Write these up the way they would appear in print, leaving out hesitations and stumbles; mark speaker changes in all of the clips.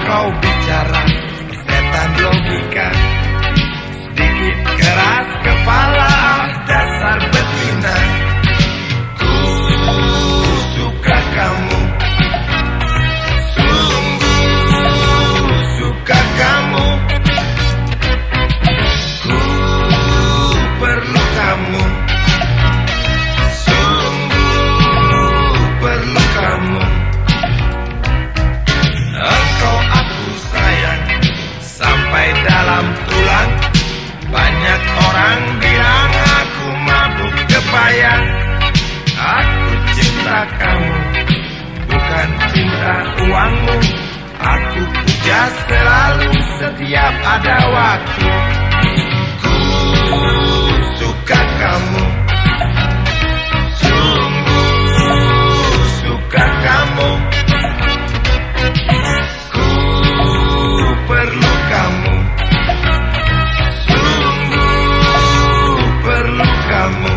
Speaker 1: kau bicara setan logika, sedikit keras kepala, dasar betina. Ku suka kamu, sungguh suka kamu. Ku perlu kamu, sungguh perlu kamu. Engkau aku sayang sampai dalam tulang. Banyak orang bilang aku mabuk kepayang. Aku cinta kamu, bukan cinta uangmu. Aku puja selalu setiap ada waktu. Ku suka kamu, sungguh suka kamu. Ku perlu kamu, sungguh perlu kamu.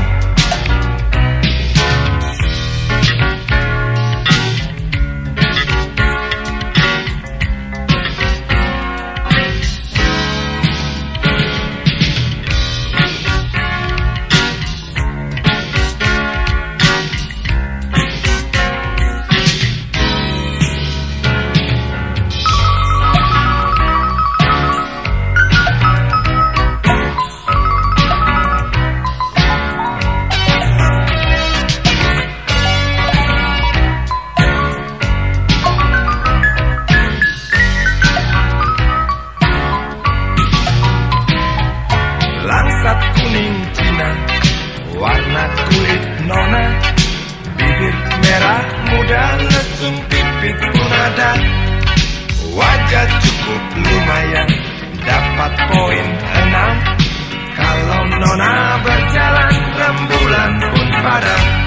Speaker 1: Langsat kuning Cina, warna kulit nona, bibir merah muda, lesung pipit pun ada. Wajah cukup lumayan, dapat poin 6. Kalau nona berjalan, rembulan pun padam.